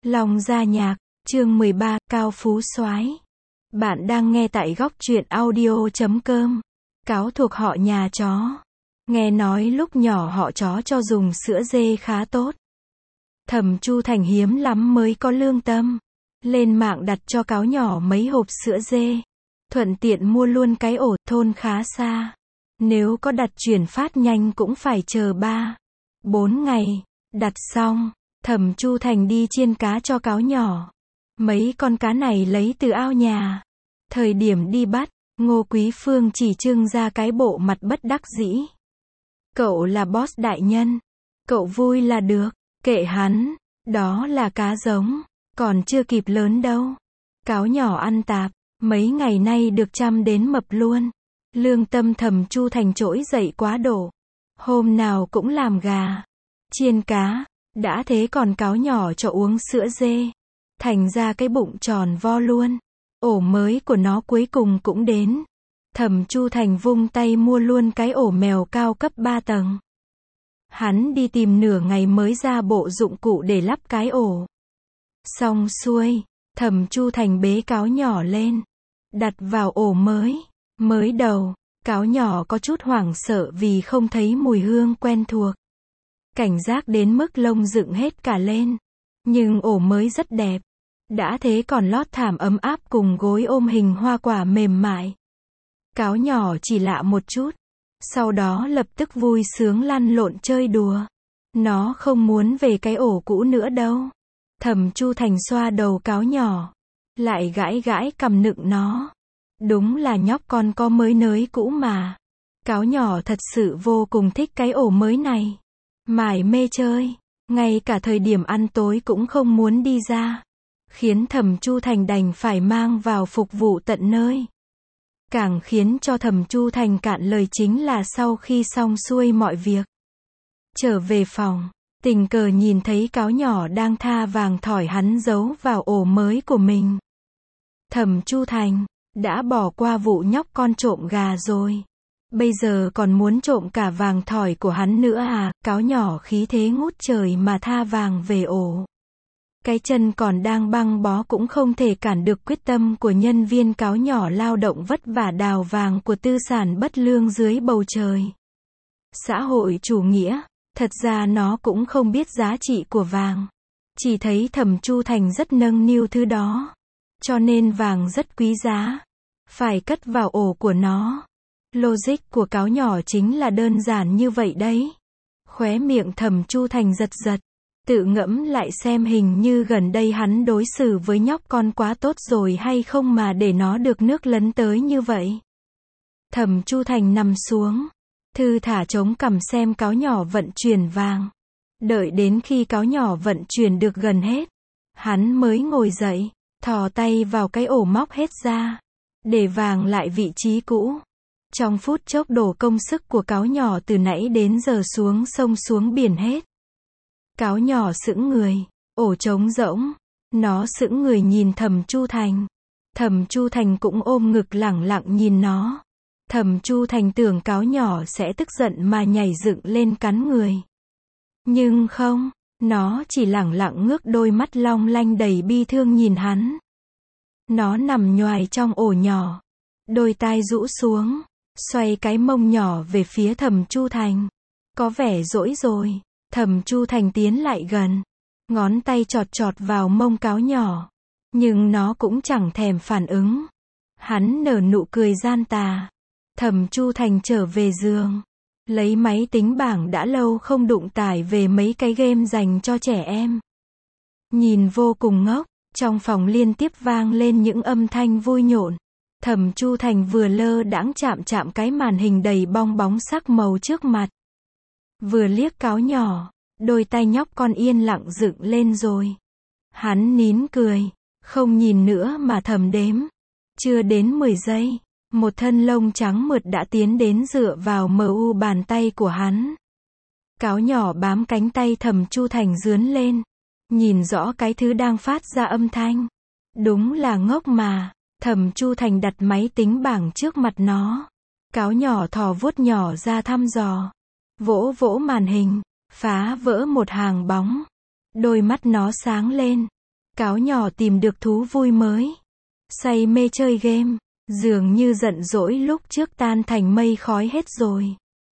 Long Gia Nhạc, chương 13, Cao Phú Soái. Bạn đang nghe tại góc truyện audio.com. Cáo thuộc họ nhà chó. Nghe nói lúc nhỏ họ chó cho dùng sữa dê khá tốt. Thẩm Chu Thành hiếm lắm mới có lương tâm. Lên mạng đặt cho cáo nhỏ mấy hộp sữa dê. Thuận tiện mua luôn cái ổ, thôn khá xa. Nếu có đặt chuyển phát nhanh cũng phải chờ 3-4 ngày. Đặt xong, Thẩm Chu Thành đi chiên cá cho cáo nhỏ. Mấy con cá này lấy từ ao nhà. Thời điểm đi bắt, Ngô Quý Phương chỉ trưng ra cái bộ mặt bất đắc dĩ. Cậu là boss đại nhân. Cậu vui là được, kệ hắn, đó là cá giống, còn chưa kịp lớn đâu. Cáo nhỏ ăn tạp, mấy ngày nay được chăm đến mập luôn. Lương tâm Thẩm Chu Thành trỗi dậy quá độ. Hôm nào cũng làm gà, chiên cá, đã thế còn cáo nhỏ cho uống sữa dê. Thành ra cái bụng tròn vo luôn. Ổ mới của nó cuối cùng cũng đến. Thẩm Chu Thành vung tay mua luôn cái ổ mèo cao cấp 3 tầng. Hắn đi tìm nửa ngày mới ra bộ dụng cụ để lắp cái ổ. Xong xuôi, Thẩm Chu Thành bế cáo nhỏ lên, đặt vào ổ mới. Mới đầu, cáo nhỏ có chút hoảng sợ vì không thấy mùi hương quen thuộc. Cảnh giác đến mức lông dựng hết cả lên. Nhưng ổ mới rất đẹp. Đã thế còn lót thảm ấm áp cùng gối ôm hình hoa quả mềm mại. Cáo nhỏ chỉ lạ một chút. Sau đó lập tức vui sướng lăn lộn chơi đùa. Nó không muốn về cái ổ cũ nữa đâu. Thẩm Chu Thành xoa đầu cáo nhỏ. Lại gãi gãi cằm nựng nó. Đúng là nhóc con có mới nới cũ mà. Cáo nhỏ thật sự vô cùng thích cái ổ mới này. Mải mê chơi. Ngay cả thời điểm ăn tối cũng không muốn đi ra. Khiến Thẩm Chu Thành đành phải mang vào phục vụ tận nơi. Càng khiến cho Thẩm Chu Thành cạn lời chính là sau khi xong xuôi mọi việc, trở về phòng, tình cờ nhìn thấy cáo nhỏ đang tha vàng thỏi hắn giấu vào ổ mới của mình. Thẩm Chu Thành đã bỏ qua vụ nhóc con trộm gà rồi. Bây giờ còn muốn trộm cả vàng thỏi của hắn nữa à? Cáo nhỏ khí thế ngút trời mà tha vàng về ổ. Cái chân còn đang băng bó cũng không thể cản được quyết tâm của nhân viên cáo nhỏ lao động vất vả đào vàng của tư sản bất lương dưới bầu trời. Xã hội chủ nghĩa, thật ra nó cũng không biết giá trị của vàng. Chỉ thấy Thẩm Chu Thành rất nâng niu thứ đó. Cho nên vàng rất quý giá. Phải cất vào ổ của nó. Logic của cáo nhỏ chính là đơn giản như vậy đấy. Khóe miệng Thẩm Chu Thành giật giật. Tự ngẫm lại xem hình như gần đây hắn đối xử với nhóc con quá tốt rồi hay không mà để nó được nước lấn tới như vậy. Thẩm Chu Thành nằm xuống, thư thả chống cằm xem cáo nhỏ vận chuyển vàng. Đợi đến khi cáo nhỏ vận chuyển được gần hết, hắn mới ngồi dậy, thò tay vào cái ổ móc hết ra, để vàng lại vị trí cũ. Trong phút chốc đổ công sức của cáo nhỏ từ nãy đến giờ xuống sông xuống biển hết. Cáo nhỏ sững người, ổ trống rỗng, nó sững người nhìn Thẩm Chu Thành. Thẩm Chu Thành cũng ôm ngực lẳng lặng nhìn nó. Thẩm Chu Thành tưởng cáo nhỏ sẽ tức giận mà nhảy dựng lên cắn người. Nhưng không, nó chỉ lẳng lặng ngước đôi mắt long lanh đầy bi thương nhìn hắn. Nó nằm nhoài trong ổ nhỏ, đôi tai rũ xuống, xoay cái mông nhỏ về phía Thẩm Chu Thành. Có vẻ dỗi rồi. Thẩm Chu Thành tiến lại gần, ngón tay chọt chọt vào mông cáo nhỏ, nhưng nó cũng chẳng thèm phản ứng. Hắn nở nụ cười gian tà. Thẩm Chu Thành trở về giường, lấy máy tính bảng đã lâu không đụng tải về mấy cái game dành cho trẻ em. Nhìn vô cùng ngốc, trong phòng liên tiếp vang lên những âm thanh vui nhộn. Thẩm Chu Thành vừa lơ đãng chạm chạm cái màn hình đầy bong bóng sắc màu trước mặt. Vừa liếc cáo nhỏ, đôi tay nhóc con yên lặng dựng lên rồi. Hắn nín cười, không nhìn nữa mà thầm đếm. Chưa đến 10 giây, một thân lông trắng mượt đã tiến đến dựa vào mu bàn tay của hắn. Cáo nhỏ bám cánh tay Thẩm Chu Thành rướn lên, nhìn rõ cái thứ đang phát ra âm thanh. Đúng là ngốc mà. Thẩm Chu Thành đặt máy tính bảng trước mặt nó. Cáo nhỏ thò vuốt nhỏ ra thăm dò. Vỗ vỗ màn hình, phá vỡ một hàng bóng. Đôi mắt nó sáng lên. Cáo nhỏ tìm được thú vui mới. Say mê chơi game. Dường như giận dỗi lúc trước tan thành mây khói hết rồi.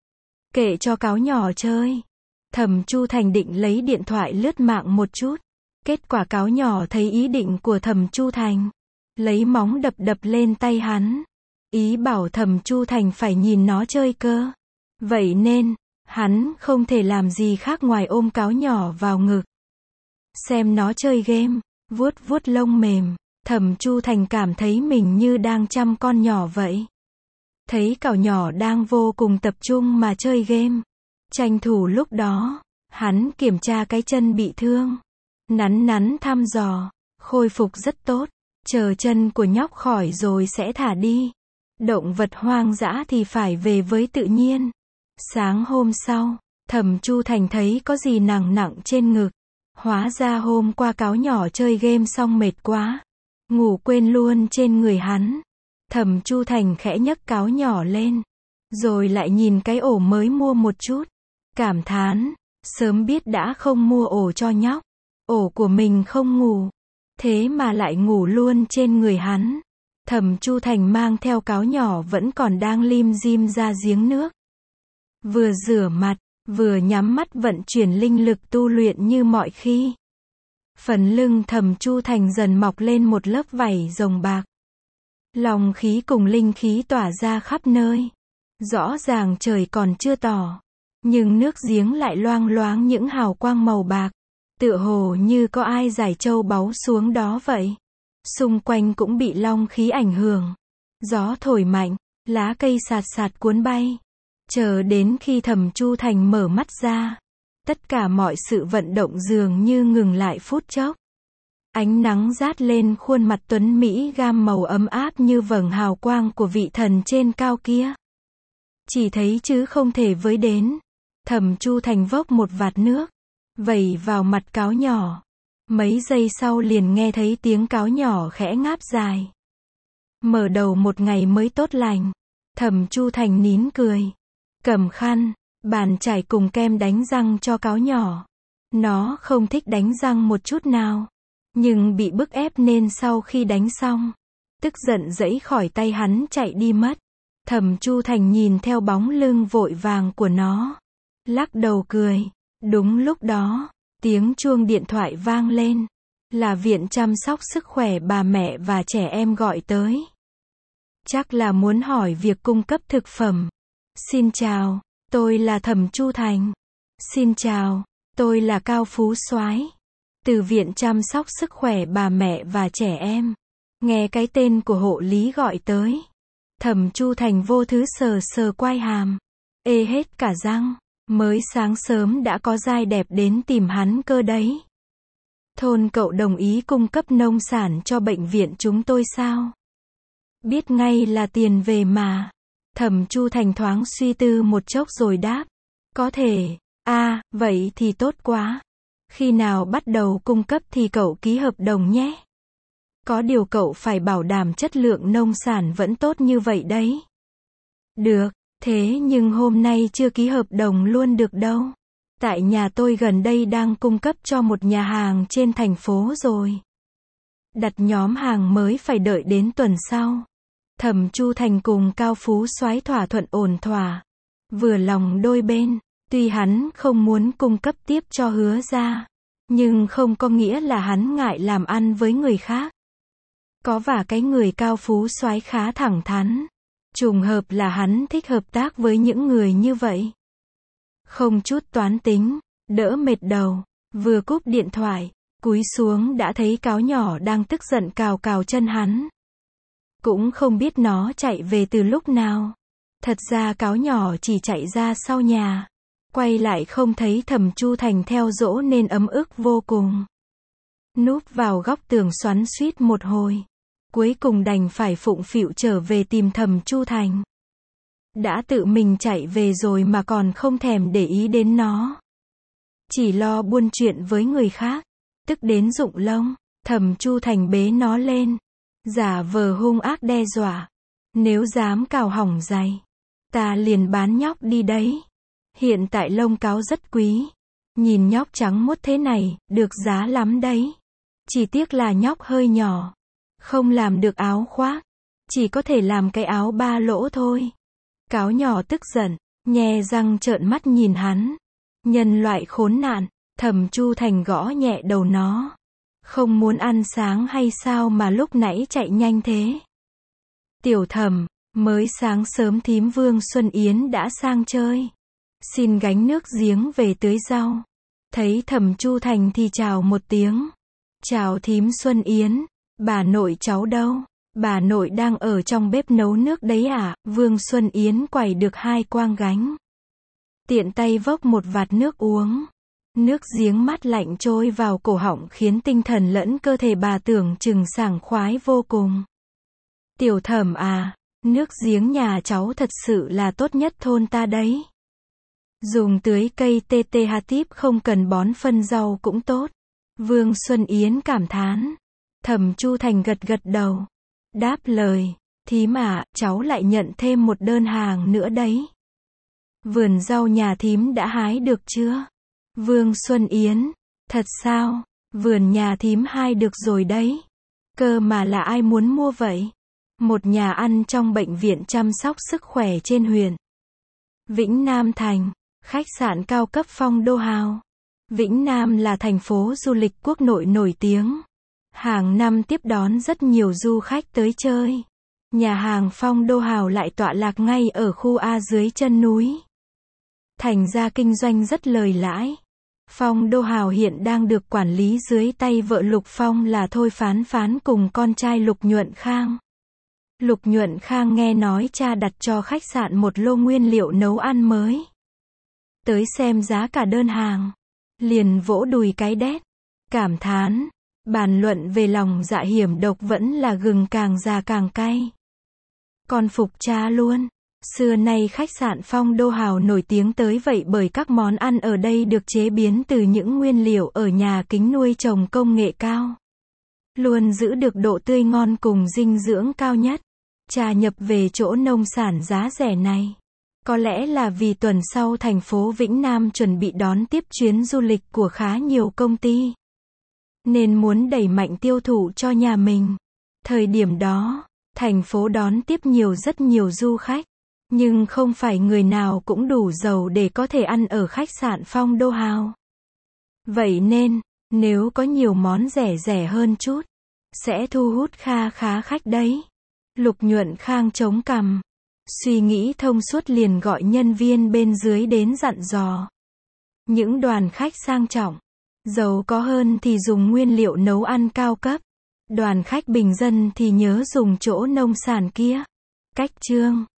Kệ cho cáo nhỏ chơi. Thẩm Chu Thành định lấy điện thoại lướt mạng một chút. Kết quả cáo nhỏ thấy ý định của Thẩm Chu Thành. Lấy móng đập đập lên tay hắn. Ý bảo Thẩm Chu Thành phải nhìn nó chơi cơ. Vậy nên, hắn không thể làm gì khác ngoài ôm cáo nhỏ vào ngực. Xem nó chơi game, vuốt vuốt lông mềm. Thẩm Chu Thành cảm thấy mình như đang chăm con nhỏ vậy. Thấy cào nhỏ đang vô cùng tập trung mà chơi game. Tranh thủ lúc đó, hắn kiểm tra cái chân bị thương. Nắn nắn thăm dò, khôi phục rất tốt. Chờ chân của nhóc khỏi rồi sẽ thả đi. Động vật hoang dã thì phải về với tự nhiên. Sáng hôm sau, Thẩm Chu Thành thấy có gì nặng nặng trên ngực. Hóa ra hôm qua cáo nhỏ chơi game xong mệt quá. Ngủ quên luôn trên người hắn. Thẩm Chu Thành khẽ nhấc cáo nhỏ lên. Rồi lại nhìn cái ổ mới mua một chút. Cảm thán, sớm biết đã không mua ổ cho nhóc. Ổ của mình không ngủ. Thế mà lại ngủ luôn trên người hắn. Thẩm Chu Thành mang theo cáo nhỏ vẫn còn đang lim dim ra giếng nước. Vừa rửa mặt, vừa nhắm mắt vận chuyển linh lực tu luyện như mọi khi. Phần lưng Thẩm Chu Thành dần mọc lên một lớp vảy rồng bạc. Long khí cùng linh khí tỏa ra khắp nơi. Rõ ràng trời còn chưa tỏ. Nhưng nước giếng lại loang loáng những hào quang màu bạc. Tựa hồ như có ai rải châu báu xuống đó vậy. Xung quanh cũng bị long khí ảnh hưởng. Gió thổi mạnh, lá cây sạt sạt cuốn bay. Chờ đến khi Thẩm Chu Thành mở mắt ra. Tất cả mọi sự vận động dường như ngừng lại phút chốc. Ánh nắng rát lên khuôn mặt tuấn Mỹ gam màu ấm áp như vầng hào quang của vị thần trên cao kia. Chỉ thấy chứ không thể với đến. Thẩm Chu Thành vốc một vạt nước. Vẩy vào mặt cáo nhỏ. Mấy giây sau liền nghe thấy tiếng cáo nhỏ khẽ ngáp dài. Mở đầu một ngày mới tốt lành. Thẩm Chu Thành nín cười. Cầm khăn, bàn chải cùng kem đánh răng cho cáo nhỏ. Nó không thích đánh răng một chút nào. Nhưng bị bức ép nên sau khi đánh xong, tức giận giãy khỏi tay hắn chạy đi mất. Thẩm Chu Thành nhìn theo bóng lưng vội vàng của nó. Lắc đầu cười. Đúng lúc đó, tiếng chuông điện thoại vang lên. Là viện chăm sóc sức khỏe bà mẹ và trẻ em gọi tới. Chắc là muốn hỏi việc cung cấp thực phẩm. Xin chào, tôi là Thẩm Chu Thành. Xin chào, tôi là Cao Phú Soái. Từ viện chăm sóc sức khỏe bà mẹ và trẻ em. Nghe cái tên của hộ lý gọi tới. Thẩm Chu Thành vô thứ sờ sờ quai hàm. Ê hết cả răng. Mới sáng sớm đã có giai đẹp đến tìm hắn cơ đấy. Thôn cậu đồng ý cung cấp nông sản cho bệnh viện chúng tôi sao? Biết ngay là tiền về mà. Thẩm Chu Thành thoáng suy tư một chốc rồi đáp. Có thể. Vậy thì tốt quá. Khi nào bắt đầu cung cấp thì cậu ký hợp đồng nhé. Có điều cậu phải bảo đảm chất lượng nông sản vẫn tốt như vậy đấy. Được, thế nhưng hôm nay chưa ký hợp đồng luôn được đâu. Tại nhà tôi gần đây đang cung cấp cho một nhà hàng trên thành phố rồi. Đặt nhóm hàng mới phải đợi đến tuần sau. Thẩm Chu Thành cùng Cao Phú Soái thỏa thuận ổn thỏa. Vừa lòng đôi bên. Tuy hắn không muốn cung cấp tiếp cho Hứa ra. Nhưng không có nghĩa là hắn ngại làm ăn với người khác. Có vả cái người Cao Phú Soái khá thẳng thắn. Trùng hợp là hắn thích hợp tác với những người như vậy. Không chút toán tính, đỡ mệt đầu. Vừa cúp điện thoại, cúi xuống đã thấy cáo nhỏ đang tức giận cào cào chân hắn. Cũng không biết nó chạy về từ lúc nào. Thật ra cáo nhỏ chỉ chạy ra sau nhà. Quay lại không thấy Thẩm Chu Thành theo dỗ nên ấm ức vô cùng. Núp vào góc tường xoắn xuýt một hồi. Cuối cùng đành phải phụng phịu trở về tìm Thẩm Chu Thành. Đã tự mình chạy về rồi mà còn không thèm để ý đến nó. Chỉ lo buôn chuyện với người khác. Tức đến rụng lông. Thẩm Chu Thành bế nó lên. Giả vờ hung ác đe dọa. Nếu dám cào hỏng giày, ta liền bán nhóc đi đấy. Hiện tại lông cáo rất quý. Nhìn nhóc trắng muốt thế này, được giá lắm đấy. Chỉ tiếc là nhóc hơi nhỏ. Không làm được áo khoác. Chỉ có thể làm cái áo ba lỗ thôi. Cáo nhỏ tức giận, nhe răng trợn mắt nhìn hắn. Nhân loại khốn nạn, Thẩm Chu Thành gõ nhẹ đầu nó. Không muốn ăn sáng hay sao mà lúc nãy chạy nhanh thế? Tiểu Thẩm, mới sáng sớm thím Vương Xuân Yến đã sang chơi. Xin gánh nước giếng về tưới rau. Thấy Thẩm Chu Thành thì chào một tiếng. Chào thím Xuân Yến, bà nội cháu đâu? Bà nội đang ở trong bếp nấu nước đấy à? Vương Xuân Yến quẩy được hai quang gánh. Tiện tay vốc một vạt nước uống. Nước giếng mát lạnh trôi vào cổ họng khiến tinh thần lẫn cơ thể bà tưởng chừng sảng khoái vô cùng. Tiểu Thẩm à, nước giếng nhà cháu thật sự là tốt nhất thôn ta đấy. Dùng tưới cây TTH tiếp không cần bón phân rau cũng tốt. Vương Xuân Yến cảm thán. Thẩm Chu Thành gật gật đầu. Đáp lời, thím à, cháu lại nhận thêm một đơn hàng nữa đấy. Vườn rau nhà thím đã hái được chưa? Vương Xuân Yến, thật sao? Vườn nhà thím hái được rồi đấy. Cơ mà là ai muốn mua vậy? Một nhà ăn trong bệnh viện chăm sóc sức khỏe trên huyện Vĩnh Nam Thành, khách sạn cao cấp Phong Đô Hào. Vĩnh Nam là thành phố du lịch quốc nội nổi tiếng. Hàng năm tiếp đón rất nhiều du khách tới chơi. Nhà hàng Phong Đô Hào lại tọa lạc ngay ở khu A dưới chân núi. Thành ra kinh doanh rất lời lãi. Phong Đô Hào hiện đang được quản lý dưới tay vợ Lục Phong là Thôi Phán Phán cùng con trai Lục Nhuận Khang. Lục Nhuận Khang nghe nói cha đặt cho khách sạn một lô nguyên liệu nấu ăn mới. Tới xem giá cả đơn hàng. Liền vỗ đùi cái đét. Cảm thán. Bàn luận về lòng dạ hiểm độc vẫn là gừng càng già càng cay. Con phục cha luôn. Xưa nay khách sạn Phong Đô Hào nổi tiếng tới vậy bởi các món ăn ở đây được chế biến từ những nguyên liệu ở nhà kính nuôi trồng công nghệ cao. Luôn giữ được độ tươi ngon cùng dinh dưỡng cao nhất. Cha nhập về chỗ nông sản giá rẻ này. Có lẽ là vì tuần sau thành phố Vĩnh Nam chuẩn bị đón tiếp chuyến du lịch của khá nhiều công ty. Nên muốn đẩy mạnh tiêu thụ cho nhà mình. Thời điểm đó, thành phố đón tiếp rất nhiều du khách. Nhưng không phải người nào cũng đủ giàu để có thể ăn ở khách sạn Phong Đô Hào. Vậy nên, nếu có nhiều món rẻ hơn chút, sẽ thu hút kha khá khách đấy. Lục Nhuận Khang chống cằm. Suy nghĩ thông suốt liền gọi nhân viên bên dưới đến dặn dò. Những đoàn khách sang trọng, giàu có hơn thì dùng nguyên liệu nấu ăn cao cấp. Đoàn khách bình dân thì nhớ dùng chỗ nông sản kia. Cách chương